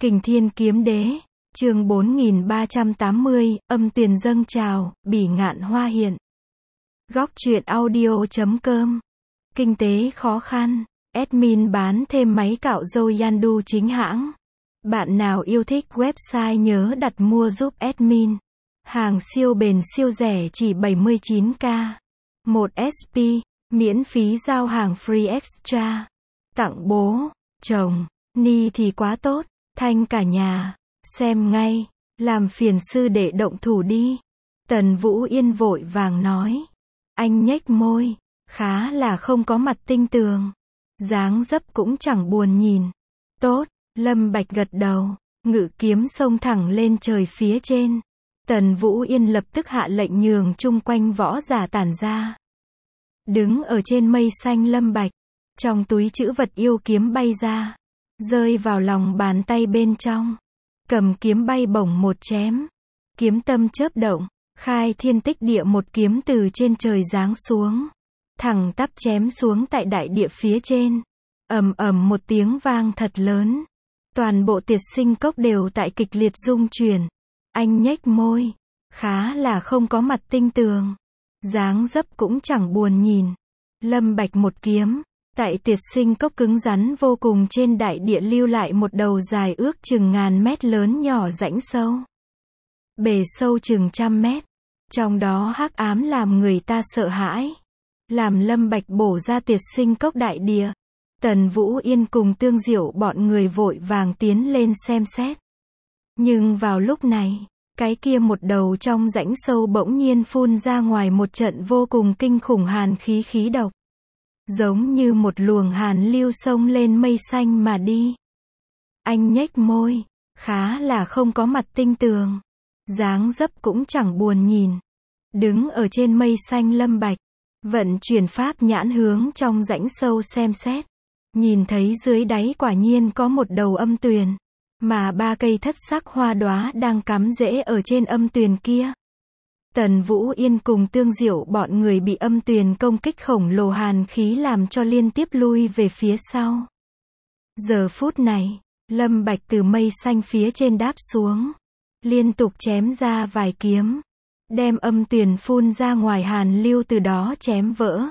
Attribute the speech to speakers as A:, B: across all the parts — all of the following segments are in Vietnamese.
A: Kình Thiên Kiếm Đế, chương 4380, âm tuyền dâng trào, bỉ ngạn hoa hiện. Góc truyện audio.com. Kinh tế khó khăn, admin bán thêm máy cạo râu Yandu chính hãng. Bạn nào yêu thích website nhớ đặt mua giúp admin. Hàng siêu bền siêu rẻ chỉ 79k. 1 SP, miễn phí giao hàng free extra. Tặng bố, chồng, ni thì quá tốt, thanh cả nhà, xem ngay, làm phiền sư đệ động thủ đi. Tần Vũ Yên vội vàng nói. Anh nhếch môi, khá là không có mặt tinh tường. Dáng dấp cũng chẳng buồn nhìn. Tốt, Lâm Bạch gật đầu, ngự kiếm xông thẳng lên trời phía trên. Tần Vũ Yên lập tức hạ lệnh nhường chung quanh võ giả tản ra. Đứng ở trên mây xanh Lâm Bạch, trong túi trữ vật yêu kiếm bay ra, rơi vào lòng bàn tay bên trong. Cầm kiếm bay bổng một chém. Kiếm tâm chớp động, khai thiên tích địa một kiếm từ trên trời giáng xuống. Thẳng tắp chém xuống tại đại địa phía trên. Ầm ầm một tiếng vang thật lớn. Toàn bộ Tiệt Sinh Cốc đều tại kịch liệt rung chuyển. Anh nhếch môi, khá là không có mặt tinh tường. Dáng dấp cũng chẳng buồn nhìn. Lâm Bạch một kiếm, tại Tiệt Sinh Cốc cứng rắn vô cùng trên đại địa lưu lại một đầu dài ước chừng ngàn mét lớn nhỏ rãnh sâu. Bề sâu chừng 100 mét. Trong đó hắc ám làm người ta sợ hãi. Làm Lâm Bạch bổ ra Tiệt Sinh Cốc đại địa. Tần Vũ Yên cùng Tương Diệu bọn người vội vàng tiến lên xem xét. Nhưng vào lúc này, cái kia một đầu trong rãnh sâu bỗng nhiên phun ra ngoài một trận vô cùng kinh khủng hàn khí khí độc. Giống như một luồng hàn lưu xông lên mây xanh mà đi. Anh nhếch môi, khá là không có mặt tinh tường. Dáng dấp cũng chẳng buồn nhìn. Đứng ở trên mây xanh Lâm Bạch, vận chuyển pháp nhãn hướng trong rãnh sâu xem xét. Nhìn thấy dưới đáy quả nhiên có một đầu âm tuyền. Mà 3 cây thất sắc hoa đóa đang cắm rễ ở trên âm tuyền kia. Tần Vũ Yên cùng Tương Diệu bọn người bị âm tuyền công kích khổng lồ hàn khí làm cho liên tiếp lui về phía sau. Giờ phút này, Lâm Bạch từ mây xanh phía trên đáp xuống. Liên tục chém ra vài kiếm. Đem âm tuyền phun ra ngoài hàn lưu từ đó chém vỡ.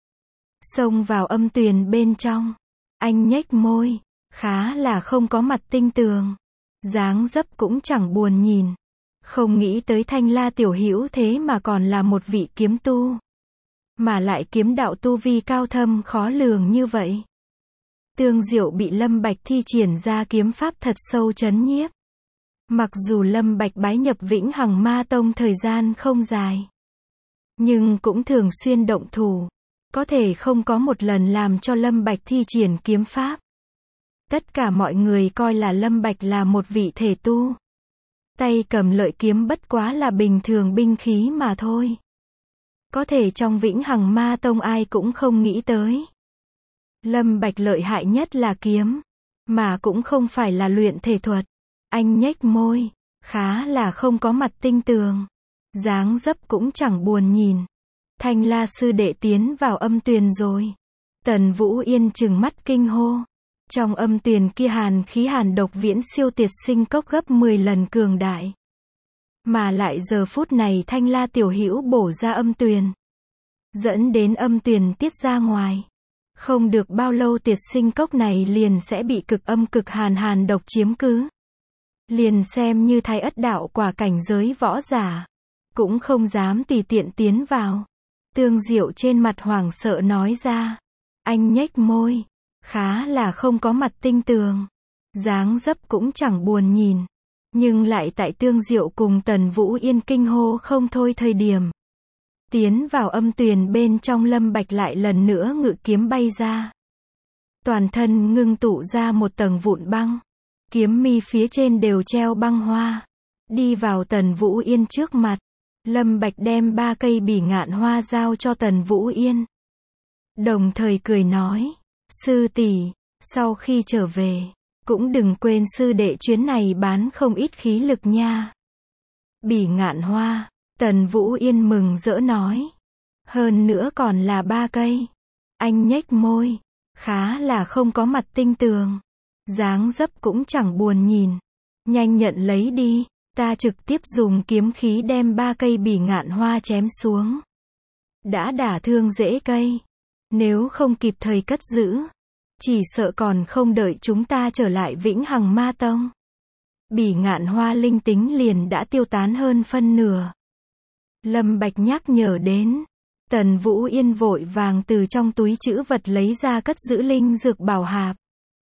A: Xông vào âm tuyền bên trong. Anh nhếch môi, khá là không có mặt tinh tường. Dáng dấp cũng chẳng buồn nhìn. Không nghĩ tới Thanh La tiểu hữu thế mà còn là một vị kiếm tu. Mà lại kiếm đạo tu vi cao thâm khó lường như vậy. Tương Diệu bị Lâm Bạch thi triển ra kiếm pháp thật sâu chấn nhiếp. Mặc dù Lâm Bạch bái nhập Vĩnh Hằng Ma Tông thời gian không dài. Nhưng cũng thường xuyên động thủ. Có thể không có một lần làm cho Lâm Bạch thi triển kiếm pháp. Tất cả mọi người coi là Lâm Bạch là một vị thể tu. Tay cầm lợi kiếm bất quá là bình thường binh khí mà thôi. Có thể trong Vĩnh Hằng Ma Tông ai cũng không nghĩ tới. Lâm Bạch lợi hại nhất là kiếm. Mà cũng không phải là luyện thể thuật. Anh nhếch môi, khá là không có mặt tinh tường. Dáng dấp cũng chẳng buồn nhìn. Thanh La sư đệ tiến vào âm tuyền rồi. Tần Vũ Yên trừng mắt kinh hô. Trong âm tuyền kia hàn khí hàn độc viễn siêu Tiệt Sinh Cốc gấp 10 lần cường đại. Mà lại giờ phút này Thanh La tiểu hữu bổ ra âm tuyền. Dẫn đến âm tuyền tiết ra ngoài. Không được bao lâu Tiệt Sinh Cốc này liền sẽ bị cực âm cực hàn độc chiếm cứ. Liền xem như Thái Ất đạo quả cảnh giới võ giả. Cũng không dám tùy tiện tiến vào. Tương Diệu trên mặt hoảng sợ nói ra. Anh nhếch môi. Khá là không có mặt tinh tường. Dáng dấp cũng chẳng buồn nhìn. Nhưng lại tại Tương Diệu cùng Tần Vũ Yên kinh hô không thôi thời điểm. Tiến vào âm tuyền bên trong Lâm Bạch lại lần nữa ngự kiếm bay ra. Toàn thân ngưng tụ ra một tầng vụn băng. Kiếm mi phía trên đều treo băng hoa. Đi vào Tần Vũ Yên trước mặt. Lâm Bạch đem 3 cây bỉ ngạn hoa giao cho Tần Vũ Yên. Đồng thời cười nói. Sư tỷ, sau khi trở về, cũng đừng quên sư đệ chuyến này bán không ít khí lực nha. Bỉ ngạn hoa, Tần Vũ Yên mừng rỡ nói. Hơn nữa còn là 3 cây. Anh nhếch môi, khá là không có mặt tinh tường. Dáng dấp cũng chẳng buồn nhìn. Nhanh nhận lấy đi, ta trực tiếp dùng kiếm khí đem 3 cây bỉ ngạn hoa chém xuống. Đã đả thương rễ cây. Nếu không kịp thời cất giữ, chỉ sợ còn không đợi chúng ta trở lại Vĩnh Hằng Ma Tông. Bỉ ngạn hoa linh tính liền đã tiêu tán hơn phân nửa. Lâm Bạch nhắc nhở đến. Tần Vũ Yên vội vàng từ trong túi trữ vật lấy ra cất giữ linh dược bảo hạp.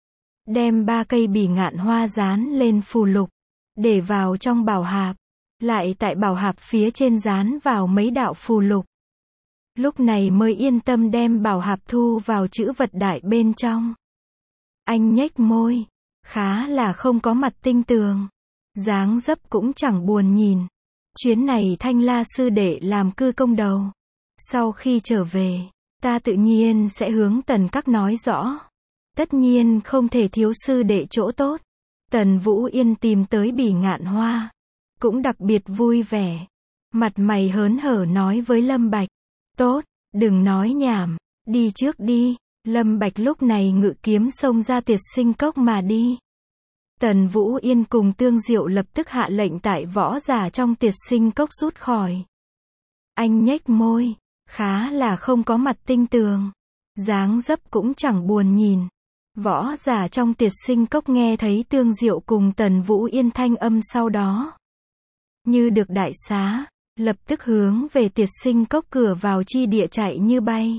A: Đem 3 cây bỉ ngạn hoa dán lên phù lục, để vào trong bảo hạp. Lại tại bảo hạp phía trên dán vào mấy đạo phù lục. Lúc này mới yên tâm đem bảo hạp thu vào trữ vật đại bên trong. Anh nhếch môi, khá là không có mặt tinh tường. Dáng dấp cũng chẳng buồn nhìn. Chuyến này Thanh La sư đệ làm cư công đầu. Sau khi trở về, ta tự nhiên sẽ hướng Tần Các nói rõ. Tất nhiên không thể thiếu sư đệ chỗ tốt. Tần Vũ Yên tìm tới bỉ ngạn hoa, cũng đặc biệt vui vẻ. Mặt mày hớn hở nói với Lâm Bạch. Tốt, đừng nói nhảm, đi trước đi. Lâm Bạch lúc này ngự kiếm xông ra Tuyệt Sinh Cốc mà đi. Tần Vũ Yên cùng Tương Diệu lập tức hạ lệnh tại võ giả trong Tuyệt Sinh Cốc rút khỏi. Anh nhếch môi, khá là không có mặt tinh tường. Dáng dấp cũng chẳng buồn nhìn. Võ giả trong Tuyệt Sinh Cốc nghe thấy Tương Diệu cùng Tần Vũ Yên thanh âm sau đó. Như được đại xá, lập tức hướng về Tuyệt Sinh Cốc cửa vào chi địa chạy như bay.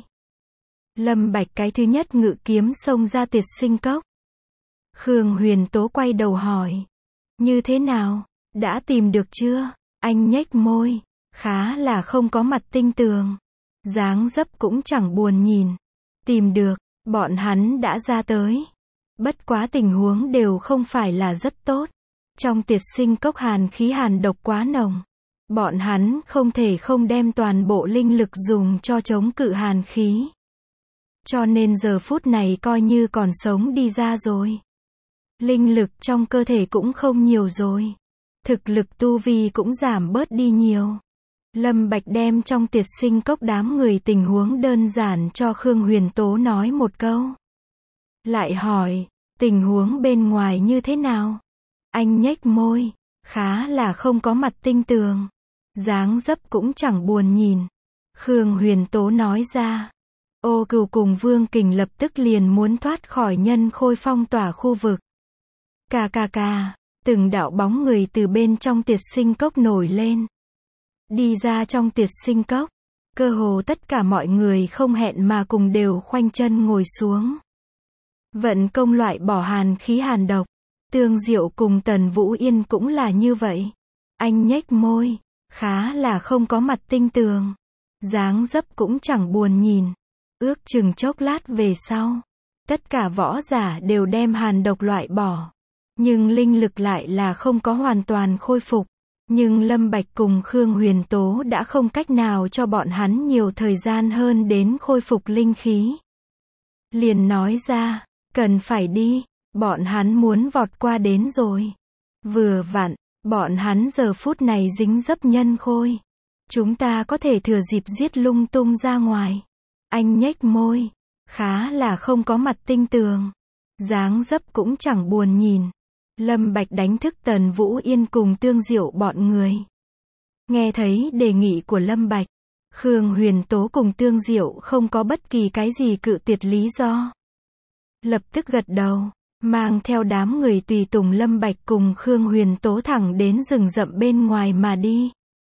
A: Lâm Bạch cái thứ nhất ngự kiếm xông ra Tuyệt Sinh Cốc. Khương Huyền Tố quay đầu hỏi. Như thế nào? Đã tìm được chưa? Anh nhếch môi, khá là không có mặt tinh tường. Dáng dấp cũng chẳng buồn nhìn. Tìm được, bọn hắn đã ra tới. Bất quá tình huống đều không phải là rất tốt. Trong Tuyệt Sinh Cốc hàn khí hàn độc quá nồng. Bọn hắn không thể không đem toàn bộ linh lực dùng cho chống cự hàn khí. Cho nên giờ phút này coi như còn sống đi ra rồi. Linh lực trong cơ thể cũng không nhiều rồi. Thực lực tu vi cũng giảm bớt đi nhiều. Lâm Bạch đem trong Tuyệt Sinh Cốc đám người tình huống đơn giản cho Khương Huyền Tố nói một câu. Lại hỏi, tình huống bên ngoài như thế nào? Anh nhếch môi, khá là không có mặt tinh tường. Dáng dấp cũng chẳng buồn nhìn. Khương Huyền Tố nói ra. Ô Cừu cùng Vương Kình lập tức liền muốn thoát khỏi nhân khôi phong tỏa khu vực. Cà cà cà, từng đạo bóng người từ bên trong Tuyệt Sinh Cốc nổi lên. Đi ra trong Tuyệt Sinh Cốc, cơ hồ tất cả mọi người không hẹn mà cùng đều khoanh chân ngồi xuống. Vận công loại bỏ hàn khí hàn độc. Tương Diệu cùng Tần Vũ Yên cũng là như vậy. Anh nhếch môi, khá là không có mặt tinh tường. Dáng dấp cũng chẳng buồn nhìn. Ước chừng chốc lát về sau, tất cả võ giả đều đem hàn độc loại bỏ. Nhưng linh lực lại là không có hoàn toàn khôi phục. Nhưng Lâm Bạch cùng Khương Huyền Tố đã không cách nào cho bọn hắn nhiều thời gian hơn đến khôi phục linh khí. Liền nói ra, cần phải đi, bọn hắn muốn vọt qua đến rồi. Vừa vặn, bọn hắn giờ phút này dính dấp nhân khôi. Chúng ta có thể thừa dịp giết lung tung ra ngoài. Anh nhếch môi, khá là không có mặt tinh tường. Dáng dấp cũng chẳng buồn nhìn. Lâm Bạch đánh thức Tần Vũ Yên cùng Tương Diệu bọn người. Nghe thấy đề nghị của Lâm Bạch, Khương Huyền Tố cùng Tương Diệu không có bất kỳ cái gì cự tuyệt lý do. Lập tức gật đầu, mang theo đám người tùy tùng Lâm Bạch cùng Khương Huyền Tố thẳng đến rừng rậm bên ngoài mà đi.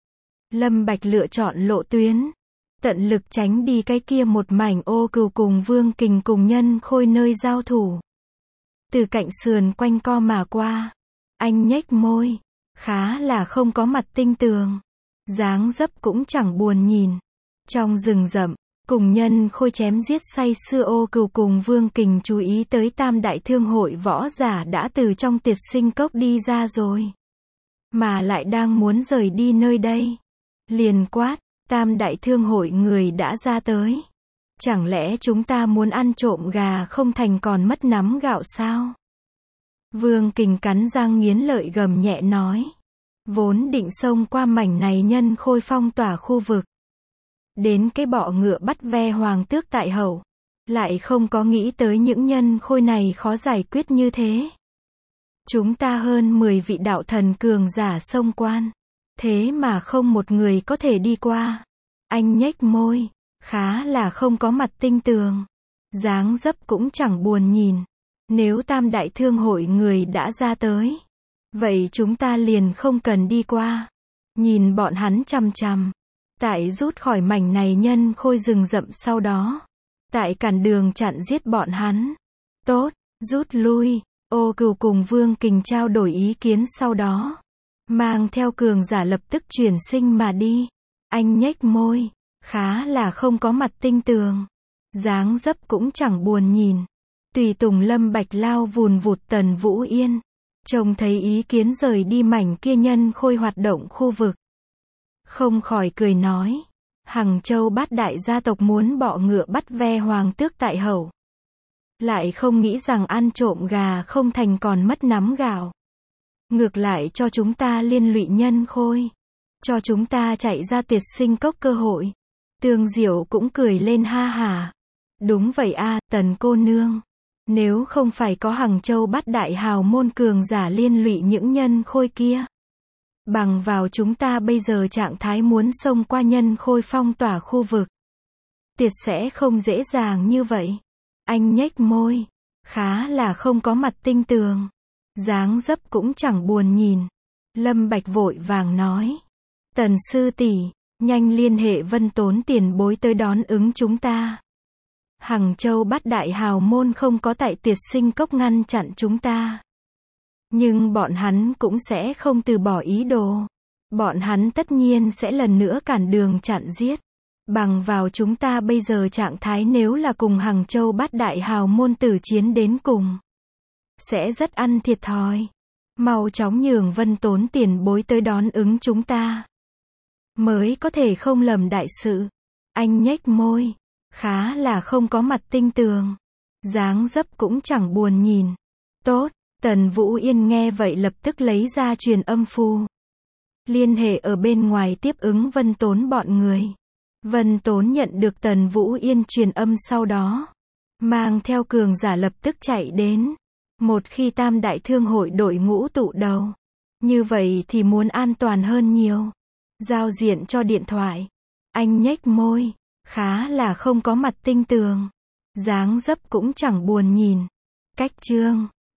A: Lâm Bạch lựa chọn lộ tuyến, tận lực tránh đi cái kia một mảnh Ô Cừu cùng Vương Kình cùng nhân khôi nơi giao thủ. Từ cạnh sườn quanh co mà qua. Anh nhếch môi, khá là không có mặt tinh tường. Dáng dấp cũng chẳng buồn nhìn. Trong rừng rậm, cùng nhân khôi chém giết say sưa Ô Cừu cùng Vương Kình chú ý tới Tam Đại Thương Hội võ giả đã từ trong Tuyệt Sinh Cốc đi ra rồi. Mà lại đang muốn rời đi nơi đây. Liền quát, Tam Đại Thương Hội người đã ra tới. Chẳng lẽ chúng ta muốn ăn trộm gà không thành còn mất nắm gạo sao? Vương Kình cắn răng nghiến lợi gầm nhẹ nói. Vốn định xông qua mảnh này nhân khôi phong tỏa khu vực. Đến cái bọ ngựa bắt ve hoàng tước tại hậu. Lại không có nghĩ tới những nhân khôi này khó giải quyết như thế. Chúng ta hơn 10 vị đạo thần cường giả xông quan. Thế mà không một người có thể đi qua. Anh nhếch môi, khá là không có mặt tinh tường. Dáng dấp cũng chẳng buồn nhìn. Nếu Tam Đại Thương hội người đã ra tới, vậy chúng ta liền không cần đi qua. Nhìn bọn hắn chằm chằm. Tại rút khỏi mảnh này nhân khôi rừng rậm sau đó. Tại cản đường chặn giết bọn hắn. Tốt, rút lui. Ô Cừu cùng Vương Kình trao đổi ý kiến sau đó. Mang theo cường giả lập tức chuyển sinh mà đi. Anh nhếch môi, khá là không có mặt tinh tường. Dáng dấp cũng chẳng buồn nhìn. Tùy tùng Lâm Bạch lao vùn vụt Tần Vũ Yên. Trông thấy ý kiến rời đi mảnh kia nhân khôi hoạt động khu vực. Không khỏi cười nói. Hằng Châu Bát Đại gia tộc muốn bọ ngựa bắt ve hoàng tước tại hậu. Lại không nghĩ rằng ăn trộm gà không thành còn mất nắm gạo. Ngược lại cho chúng ta liên lụy nhân khôi. Cho chúng ta chạy ra Tiệt Sinh Cốc cơ hội. Tương Diệu cũng cười lên ha hả. Đúng vậy a, Tần cô nương. Nếu không phải có Hằng Châu Bát Đại hào môn cường giả liên lụy những nhân khôi kia. Bằng vào chúng ta bây giờ trạng thái muốn xông qua nhân khôi phong tỏa khu vực. Tuyệt sẽ không dễ dàng như vậy. Anh nhếch môi. Khá là không có mặt tinh tường. Dáng dấp cũng chẳng buồn nhìn. Lâm Bạch vội vàng nói. Tần sư tỷ, nhanh liên hệ Vân Tốn tiền bối tới đón ứng chúng ta. Hằng Châu Bát Đại hào môn không có tại Tiệt Sinh Cốc ngăn chặn chúng ta. Nhưng bọn hắn cũng sẽ không từ bỏ ý đồ. Bọn hắn tất nhiên sẽ lần nữa cản đường chặn giết. Bằng vào chúng ta bây giờ trạng thái nếu là cùng Hằng Châu Bát Đại hào môn tử chiến đến cùng. Sẽ rất ăn thiệt thòi. Mau chóng nhường Vân Tốn tiền bối tới đón ứng chúng ta. Mới có thể không lầm đại sự. Anh nhếch môi. Khá là không có mặt tinh tường. Dáng dấp cũng chẳng buồn nhìn. Tốt. Tần Vũ Yên nghe vậy lập tức lấy ra truyền âm phù. Liên hệ ở bên ngoài tiếp ứng Vân Tốn bọn người. Vân Tốn nhận được Tần Vũ Yên truyền âm sau đó. Mang theo cường giả lập tức chạy đến. Một khi Tam Đại Thương hội đội ngũ tụ đầu. Như vậy thì muốn an toàn hơn nhiều. Giao diện cho điện thoại. Anh nhếch môi. Khá là không có mặt tinh tường. Dáng dấp cũng chẳng buồn nhìn. Cách chương